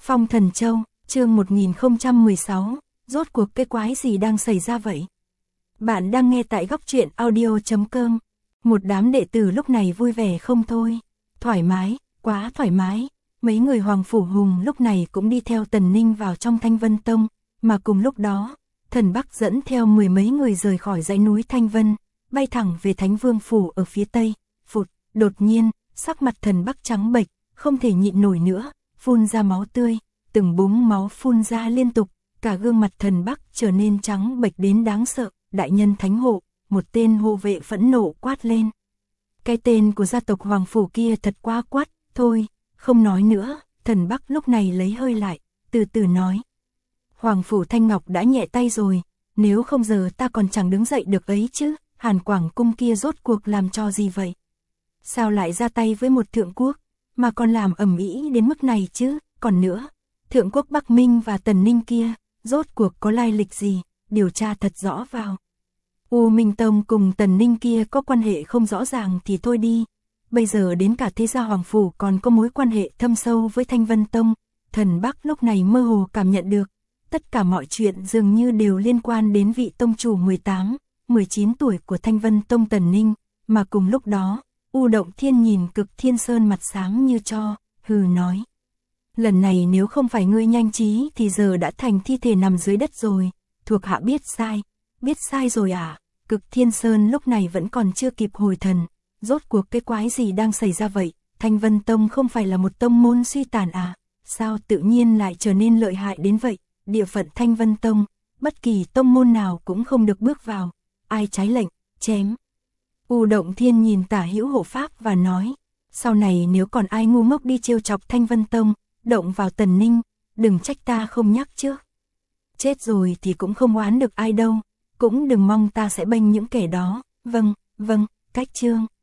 Phong Thần Châu, chương 1016, rốt cuộc cái quái gì đang xảy ra vậy? Bạn đang nghe tại góc truyện audio.com. Một đám đệ tử lúc này vui vẻ không thôi. Thoải mái, quá thoải mái. Mấy người Hoàng Phủ Hùng lúc này cũng đi theo Tần Ninh vào trong Thanh Vân Tông, mà cùng lúc đó, Thần Bắc dẫn theo mười mấy người rời khỏi dãy núi Thanh Vân, bay thẳng về Thánh Vương Phủ ở phía tây. Phụt, đột nhiên, sắc mặt Thần Bắc trắng bệch, không thể nhịn nổi nữa, phun ra máu tươi, từng búng máu phun ra liên tục, cả gương mặt Thần Bắc trở nên trắng bệch đến đáng sợ. Đại nhân Thánh Hộ, một tên hộ vệ phẫn nộ quát lên. Cái tên của gia tộc Hoàng Phủ kia thật quá quát, thôi, không nói nữa. Thần Bắc lúc này lấy hơi lại, từ từ nói. Hoàng Phủ Thanh Ngọc đã nhẹ tay rồi, nếu không giờ ta còn chẳng đứng dậy được ấy chứ. Hàn Quảng Cung kia rốt cuộc làm cho gì vậy? Sao lại ra tay với một thượng quốc, mà còn làm ầm ĩ đến mức này chứ? Còn nữa, thượng quốc Bắc Minh và Tần Ninh kia, rốt cuộc có lai lịch gì? Điều tra thật rõ vào. U Minh Tông cùng Tần Ninh kia có quan hệ không rõ ràng thì thôi đi. Bây giờ đến cả thế gia Hoàng Phủ còn có mối quan hệ thâm sâu với Thanh Vân Tông. Thần Bắc lúc này mơ hồ cảm nhận được, tất cả mọi chuyện dường như đều liên quan đến vị tông chủ 18, 19 tuổi của Thanh Vân Tông Tần Ninh. Mà cùng lúc đó, U Động Thiên nhìn Cực Thiên Sơn mặt xám như tro, hừ nói. Lần này nếu không phải ngươi nhanh trí thì giờ đã thành thi thể nằm dưới đất rồi. Thuộc hạ biết sai rồi à? Cực Thiên Sơn lúc này vẫn còn chưa kịp hồi thần. Rốt cuộc cái quái gì đang xảy ra vậy? Thanh Vân Tông không phải là một tông môn suy tàn à? Sao tự nhiên lại trở nên lợi hại đến vậy? Địa phận Thanh Vân Tông, bất kỳ tông môn nào cũng không được bước vào. Ai trái lệnh, chém. U Động Thiên nhìn Tả Hữu hộ pháp và nói. Sau này nếu còn ai ngu ngốc đi trêu chọc Thanh Vân Tông, động vào Tần Ninh, đừng trách ta không nhắc trước. Chết rồi thì cũng không oán được ai đâu, cũng đừng mong ta sẽ bênh những kẻ đó. Vâng, cách chương.